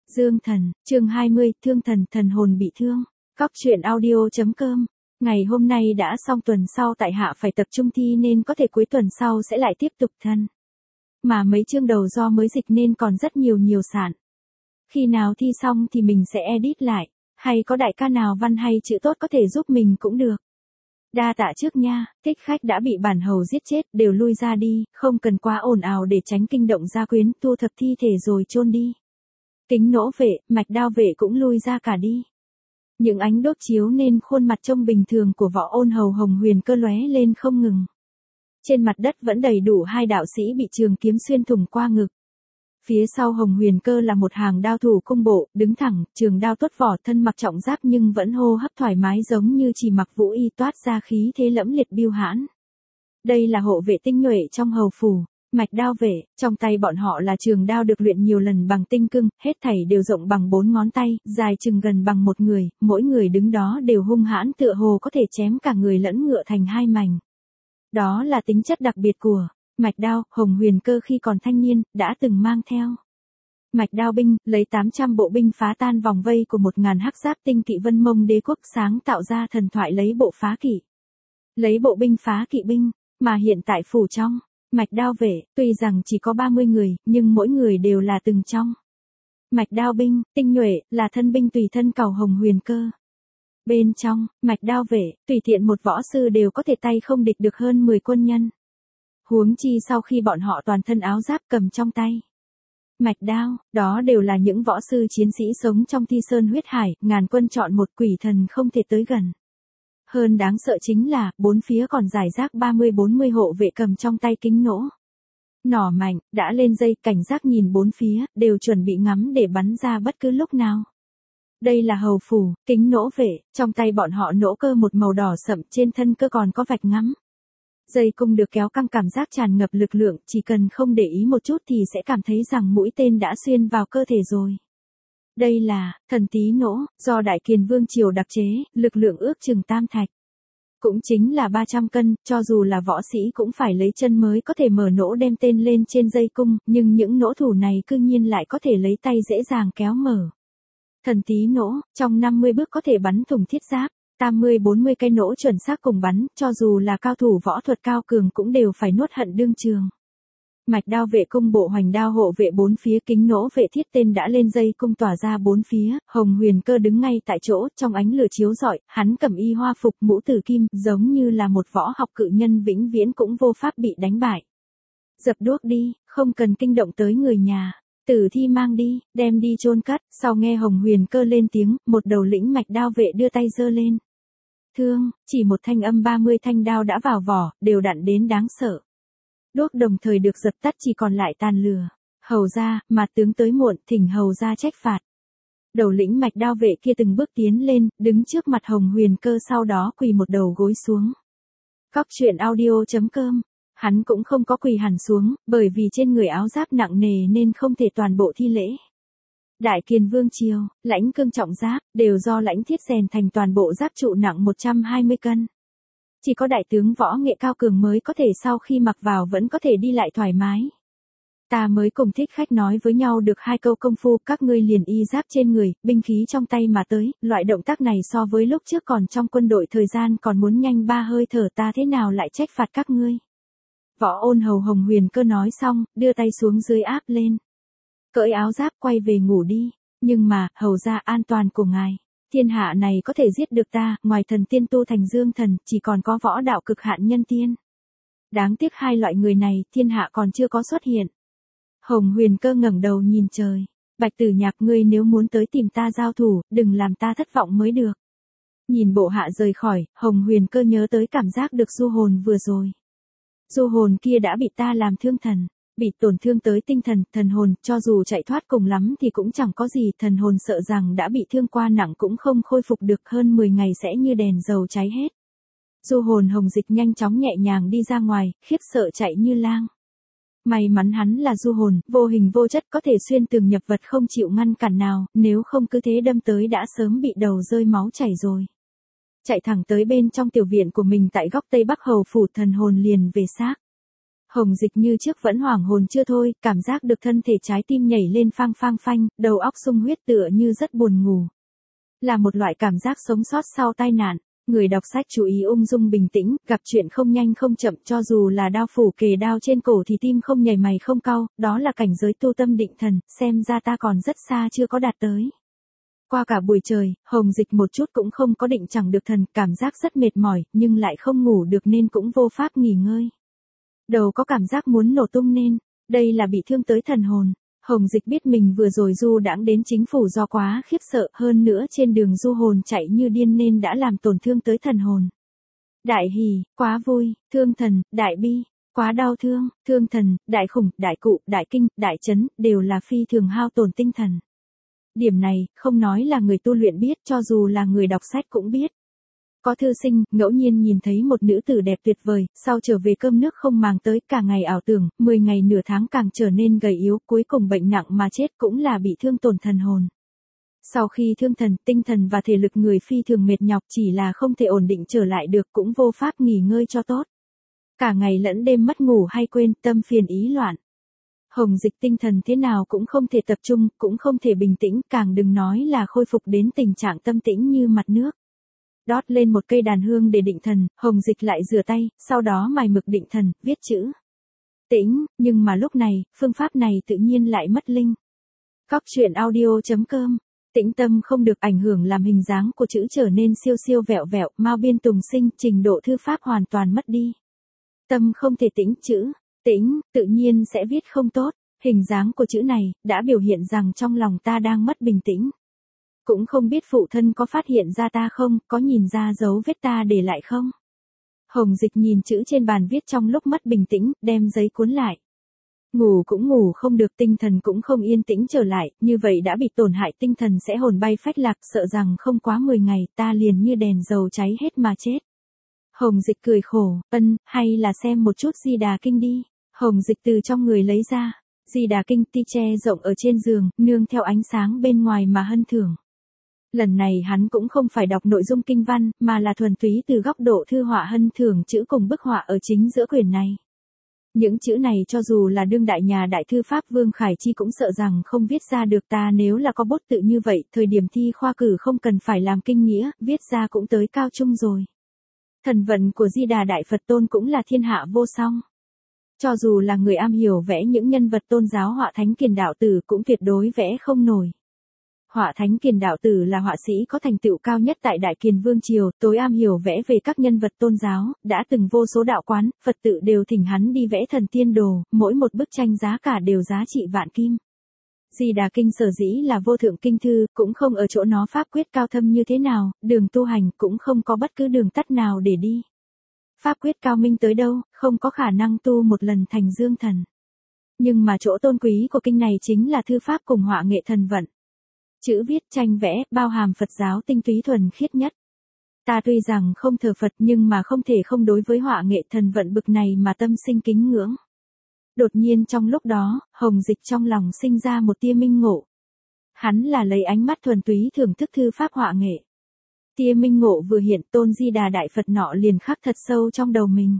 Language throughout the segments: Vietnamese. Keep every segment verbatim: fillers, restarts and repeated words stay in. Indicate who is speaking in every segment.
Speaker 1: Dương Thần, chương hai mươi, thương thần, thần hồn bị thương. Cóc truyện audio.com. Ngày hôm nay đã xong, tuần sau tại hạ phải tập trung thi nên có thể cuối tuần sau sẽ lại tiếp tục thân. Mà mấy chương đầu do mới dịch nên còn rất nhiều nhiều sản. Khi nào thi xong thì mình sẽ edit lại, hay có đại ca nào văn hay chữ tốt có thể giúp mình cũng được. Đa tạ trước nha, thích khách đã bị bản hầu giết chết, đều lui ra đi, không cần quá ồn ào để tránh kinh động gia quyến, thu thập thi thể rồi chôn đi. Kính nỗ vệ, mạch đao vệ cũng lui ra cả đi. Những ánh đốt chiếu nên khuôn mặt trông bình thường của võ ôn hầu Hồng Huyền Cơ lóe lên không ngừng. Trên mặt đất vẫn đầy đủ hai đạo sĩ bị trường kiếm xuyên thủng qua ngực. Phía sau Hồng Huyền Cơ là một hàng đao thủ cung bộ, đứng thẳng, trường đao tuốt vỏ, thân mặc trọng giáp nhưng vẫn hô hấp thoải mái giống như chỉ mặc vũ y, toát ra khí thế lẫm liệt biêu hãn. Đây là hộ vệ tinh nhuệ trong hầu phủ. Mạch đao vệ, trong tay bọn họ là trường đao được luyện nhiều lần bằng tinh cưng, hết thảy đều rộng bằng bốn ngón tay, dài chừng gần bằng một người, mỗi người đứng đó đều hung hãn tựa hồ có thể chém cả người lẫn ngựa thành hai mảnh. Đó là tính chất đặc biệt của mạch đao. Hồng Huyền Cơ khi còn thanh niên, đã từng mang theo mạch đao binh, lấy tám trăm bộ binh phá tan vòng vây của một ngàn hắc giáp tinh kỵ Vân Mông đế quốc, sáng tạo ra thần thoại lấy bộ phá kỵ. Lấy bộ binh phá kỵ binh, mà hiện tại phủ trong mạch đao vệ, tuy rằng chỉ có ba mươi người, nhưng mỗi người đều là từng trong mạch đao binh, tinh nhuệ, là thân binh tùy thân cầu Hồng Huyền Cơ. Bên trong mạch đao vệ, tùy tiện một võ sư đều có thể tay không địch được hơn mười quân nhân. Huống chi sau khi bọn họ toàn thân áo giáp cầm trong tay mạch đao, đó đều là những võ sư chiến sĩ sống trong thi sơn huyết hải, ngàn quân chọn một, quỷ thần không thể tới gần. Hơn đáng sợ chính là, bốn phía còn rải rác ba mươi bốn mươi hộ vệ cầm trong tay kính nỗ. Nỏ mạnh, đã lên dây, cảnh giác nhìn bốn phía, đều chuẩn bị ngắm để bắn ra bất cứ lúc nào. Đây là hầu phủ, kính nỗ vệ, trong tay bọn họ nỗ cơ một màu đỏ sậm, trên thân cơ còn có vạch ngắm. Dây cung được kéo căng, cảm giác tràn ngập lực lượng, chỉ cần không để ý một chút thì sẽ cảm thấy rằng mũi tên đã xuyên vào cơ thể rồi. Đây là thần tí nỗ, do Đại Kiền Vương triều đặc chế, lực lượng ước chừng tam thạch. Cũng chính là ba trăm cân, cho dù là võ sĩ cũng phải lấy chân mới có thể mở nỗ đem tên lên trên dây cung, nhưng những nỗ thủ này cư nhiên lại có thể lấy tay dễ dàng kéo mở. Thần tí nỗ, trong năm mươi bước có thể bắn thủng thiết giáp, tám mươi bốn mươi cây nỗ chuẩn xác cùng bắn, cho dù là cao thủ võ thuật cao cường cũng đều phải nuốt hận đương trường. Mạch đao vệ cung bộ hoành đao hộ vệ bốn phía, kính nỗ vệ thiết tên đã lên dây cung tỏa ra bốn phía, Hồng Huyền Cơ đứng ngay tại chỗ, trong ánh lửa chiếu rọi, hắn cầm y hoa phục, mũ tử kim, giống như là một võ học cự nhân vĩnh viễn cũng vô pháp bị đánh bại. Dập đuốc đi, không cần kinh động tới người nhà. Tử thi mang đi, đem đi chôn cất. Sau nghe Hồng Huyền Cơ lên tiếng, một đầu lĩnh mạch đao vệ đưa tay giơ lên. Thương, chỉ một thanh âm ba mươi thanh đao đã vào vỏ, đều đặn đến đáng sợ. Đuốc đồng thời được dập tắt, chỉ còn lại tàn lửa. Hầu ra, mà tướng tới muộn, thỉnh hầu ra trách phạt. Đầu lĩnh mạch đao vệ kia từng bước tiến lên, đứng trước mặt Hồng Huyền Cơ, sau đó quỳ một đầu gối xuống. Cóc truyện audio.com. Hắn cũng không có quỳ hẳn xuống, bởi vì trên người áo giáp nặng nề nên không thể toàn bộ thi lễ. Đại Kiền Vương triều, lãnh cương trọng giáp, đều do lãnh thiết rèn thành, toàn bộ giáp trụ nặng một trăm hai mươi cân. Chỉ có đại tướng võ nghệ cao cường mới có thể sau khi mặc vào vẫn có thể đi lại thoải mái. Ta mới cùng thích khách nói với nhau được hai câu công phu, các ngươi liền y giáp trên người, binh khí trong tay mà tới, loại động tác này so với lúc trước còn trong quân đội thời gian còn muốn nhanh ba hơi thở, ta thế nào lại trách phạt các ngươi. Võ ôn hầu Hồng Huyền Cơ nói xong, đưa tay xuống dưới áp lên. Cởi áo giáp quay về ngủ đi, nhưng mà, hầu ra an toàn của ngài. Thiên hạ này có thể giết được ta, ngoài thần tiên tu thành dương thần, chỉ còn có võ đạo cực hạn nhân tiên. Đáng tiếc hai loại người này, thiên hạ còn chưa có xuất hiện. Hồng Huyền Cơ ngẩng đầu nhìn trời. Bạch Tử Nhạc, ngươi nếu muốn tới tìm ta giao thủ, đừng làm ta thất vọng mới được. Nhìn bộ hạ rời khỏi, Hồng Huyền Cơ nhớ tới cảm giác được du hồn vừa rồi. Du hồn kia đã bị ta làm thương thần, bị tổn thương tới tinh thần, thần hồn, cho dù chạy thoát cùng lắm thì cũng chẳng có gì, thần hồn sợ rằng đã bị thương qua nặng cũng không khôi phục được, hơn mười ngày sẽ như đèn dầu cháy hết. Du hồn Hồng Dịch nhanh chóng nhẹ nhàng đi ra ngoài, khiếp sợ chạy như lang. May mắn hắn là du hồn, vô hình vô chất, có thể xuyên tường nhập vật, không chịu ngăn cản nào, nếu không cứ thế đâm tới đã sớm bị đầu rơi máu chảy rồi. Chạy thẳng tới bên trong tiểu viện của mình tại góc tây bắc hầu phủ, thần hồn liền về xác. Hồng Dịch như trước vẫn hoảng hồn chưa thôi, cảm giác được thân thể trái tim nhảy lên phang phang phanh, đầu óc sung huyết tựa như rất buồn ngủ. Là một loại cảm giác sống sót sau tai nạn. Người đọc sách chú ý ung dung bình tĩnh, gặp chuyện không nhanh không chậm, cho dù là đao phủ kề đao trên cổ thì tim không nhảy mày không cau, đó là cảnh giới tu tâm định thần, xem ra ta còn rất xa chưa có đạt tới. Qua cả buổi trời, Hồng Dịch một chút cũng không có định chẳng được thần, cảm giác rất mệt mỏi, nhưng lại không ngủ được nên cũng vô pháp nghỉ ngơi. Đầu có cảm giác muốn nổ tung nên, đây là bị thương tới thần hồn. Hồng Dịch biết mình vừa rồi du đãng đến chính phủ do quá khiếp sợ, hơn nữa trên đường du hồn chạy như điên nên đã làm tổn thương tới thần hồn. Đại hỉ, quá vui, thương thần, đại bi, quá đau thương, thương thần, đại khủng, đại cụ, đại kinh, đại chấn, đều là phi thường hao tổn tinh thần. Điểm này, không nói là người tu luyện biết, cho dù là người đọc sách cũng biết. Có thư sinh, ngẫu nhiên nhìn thấy một nữ tử đẹp tuyệt vời, sau trở về cơm nước không màng tới, cả ngày ảo tưởng, mười ngày nửa tháng càng trở nên gầy yếu, cuối cùng bệnh nặng mà chết cũng là bị thương tổn thần hồn. Sau khi thương thần, tinh thần và thể lực người phi thường mệt nhọc, chỉ là không thể ổn định trở lại được, cũng vô pháp nghỉ ngơi cho tốt. Cả ngày lẫn đêm mất ngủ hay quên, tâm phiền ý loạn. Hồng Dịch tinh thần thế nào cũng không thể tập trung, cũng không thể bình tĩnh, càng đừng nói là khôi phục đến tình trạng tâm tĩnh như mặt nước. Đót lên một cây đàn hương để định thần, Hồng Dịch lại rửa tay, sau đó mài mực định thần, viết chữ. Tĩnh, nhưng mà lúc này, phương pháp này tự nhiên lại mất linh. Cóc truyện audio chấm com. Tĩnh tâm không được ảnh hưởng làm hình dáng của chữ trở nên siêu siêu vẹo vẹo, mau biên tùng sinh, trình độ thư pháp hoàn toàn mất đi. Tâm không thể tĩnh chữ, tĩnh, tự nhiên sẽ viết không tốt, hình dáng của chữ này, đã biểu hiện rằng trong lòng ta đang mất bình tĩnh. Cũng không biết phụ thân có phát hiện ra ta không, có nhìn ra dấu vết ta để lại không. Hồng Dịch nhìn chữ trên bàn viết trong lúc mất bình tĩnh, đem giấy cuốn lại. Ngủ cũng ngủ không được, tinh thần cũng không yên tĩnh trở lại, như vậy đã bị tổn hại tinh thần sẽ hồn bay phách lạc, sợ rằng không quá mười ngày ta liền như đèn dầu cháy hết mà chết. Hồng Dịch cười khổ, ân, hay là xem một chút Di Đà Kinh đi. Hồng Dịch từ trong người lấy ra, Di Đà Kinh ti che rộng ở trên giường, nương theo ánh sáng bên ngoài mà hân thưởng. Lần này hắn cũng không phải đọc nội dung kinh văn, mà là thuần túy từ góc độ thư họa hân thưởng chữ cùng bức họa ở chính giữa quyển này. Những chữ này cho dù là đương đại nhà đại thư pháp Vương Khải Chi cũng sợ rằng không viết ra được, ta nếu là có bút tự như vậy, thời điểm thi khoa cử không cần phải làm kinh nghĩa, viết ra cũng tới cao trung rồi. Thần vận của Di Đà Đại Phật Tôn cũng là thiên hạ vô song. Cho dù là người am hiểu vẽ những nhân vật tôn giáo họa thánh kiền đạo tử cũng tuyệt đối vẽ không nổi. Họa thánh kiền đạo tử là họa sĩ có thành tựu cao nhất tại Đại Kiền Vương Triều, tối am hiểu vẽ về các nhân vật tôn giáo, đã từng vô số đạo quán, Phật tự đều thỉnh hắn đi vẽ thần tiên đồ, mỗi một bức tranh giá cả đều giá trị vạn kim. Di Đà Kinh sở dĩ là vô thượng kinh thư, cũng không ở chỗ nó pháp quyết cao thâm như thế nào, đường tu hành cũng không có bất cứ đường tắt nào để đi. Pháp quyết cao minh tới đâu, không có khả năng tu một lần thành dương thần. Nhưng mà chỗ tôn quý của kinh này chính là thư pháp cùng họa nghệ thần vận. Chữ viết tranh vẽ, bao hàm Phật giáo tinh túy thuần khiết nhất. Ta tuy rằng không thờ Phật nhưng mà không thể không đối với họa nghệ thần vận bực này mà tâm sinh kính ngưỡng. Đột nhiên trong lúc đó, Hồng Dịch trong lòng sinh ra một tia minh ngộ. Hắn là lấy ánh mắt thuần túy thưởng thức thư pháp họa nghệ. Tia minh ngộ vừa hiện, Tôn Di Đà Đại Phật nọ liền khắc thật sâu trong đầu mình.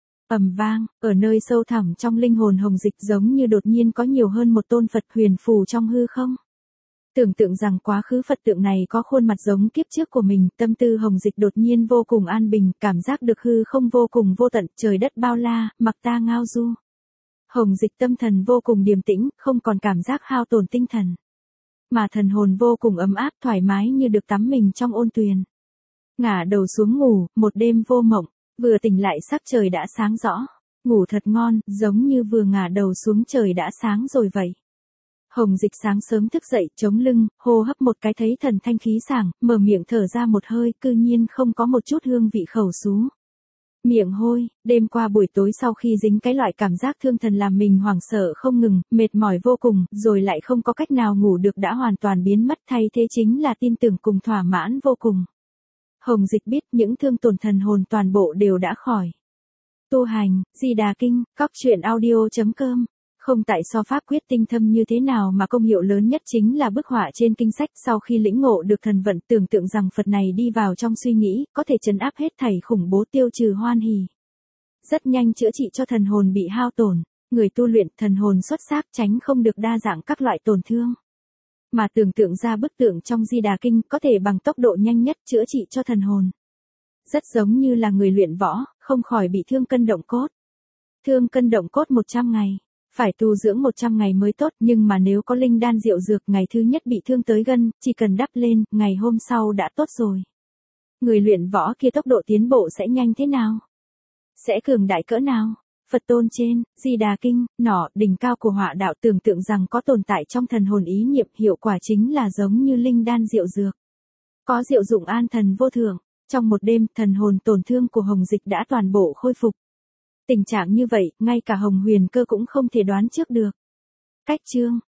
Speaker 1: Ầm vang, ở nơi sâu thẳm trong linh hồn Hồng Dịch giống như đột nhiên có nhiều hơn một tôn Phật huyền phù trong hư không. Tưởng tượng rằng quá khứ Phật tượng này có khuôn mặt giống kiếp trước của mình, tâm tư Hồng Dịch đột nhiên vô cùng an bình, cảm giác được hư không vô cùng vô tận, trời đất bao la, mặc ta ngao du. Hồng Dịch tâm thần vô cùng điềm tĩnh, không còn cảm giác hao tổn tinh thần. Mà thần hồn vô cùng ấm áp thoải mái như được tắm mình trong ôn tuyền. Ngả đầu xuống ngủ, một đêm vô mộng, vừa tỉnh lại sắc trời đã sáng rõ. Ngủ thật ngon, giống như vừa ngả đầu xuống trời đã sáng rồi vậy. Hồng Dịch sáng sớm thức dậy, chống lưng, hô hấp một cái thấy thần thanh khí sảng, mở miệng thở ra một hơi, cư nhiên không có một chút hương vị khẩu xú. Miệng hôi, đêm qua buổi tối sau khi dính cái loại cảm giác thương thần làm mình hoảng sợ không ngừng, mệt mỏi vô cùng, rồi lại không có cách nào ngủ được đã hoàn toàn biến mất, thay thế chính là tin tưởng cùng thỏa mãn vô cùng. Hồng Dịch biết những thương tổn thần hồn toàn bộ đều đã khỏi. Tu hành, Di Đà Kinh, cóc truyện audio chấm com. Không tại so pháp quyết tinh thâm như thế nào mà công hiệu lớn nhất chính là bức họa trên kinh sách, sau khi lĩnh ngộ được thần vận, tưởng tượng rằng Phật này đi vào trong suy nghĩ, có thể trấn áp hết thảy khủng bố, tiêu trừ hoan hỉ. rất nhanh chữa trị cho thần hồn bị hao tổn. Người tu luyện thần hồn xuất sắc tránh không được đa dạng các loại tổn thương. Mà tưởng tượng ra bức tượng trong Di Đà Kinh có thể bằng tốc độ nhanh nhất chữa trị cho thần hồn. Rất giống như là người luyện võ, không khỏi bị thương cân động cốt. Thương cân động cốt một trăm ngày, phải tu dưỡng một trăm ngày mới tốt, nhưng mà nếu có linh đan diệu dược ngày thứ nhất bị thương tới gân, chỉ cần đắp lên, ngày hôm sau đã tốt rồi. Người luyện võ kia tốc độ tiến bộ sẽ nhanh thế nào? Sẽ cường đại cỡ nào? Phật tôn trên, Di Đà Kinh, nỏ, đỉnh cao của họa đạo tưởng tượng rằng có tồn tại trong thần hồn ý niệm, hiệu quả chính là giống như linh đan diệu dược. Có diệu dụng an thần vô thượng. Trong một đêm, thần hồn tổn thương của Hồng Dịch đã toàn bộ khôi phục. Tình trạng như vậy, ngay cả Hồng Huyền Cơ cũng không thể đoán trước được. Cách chương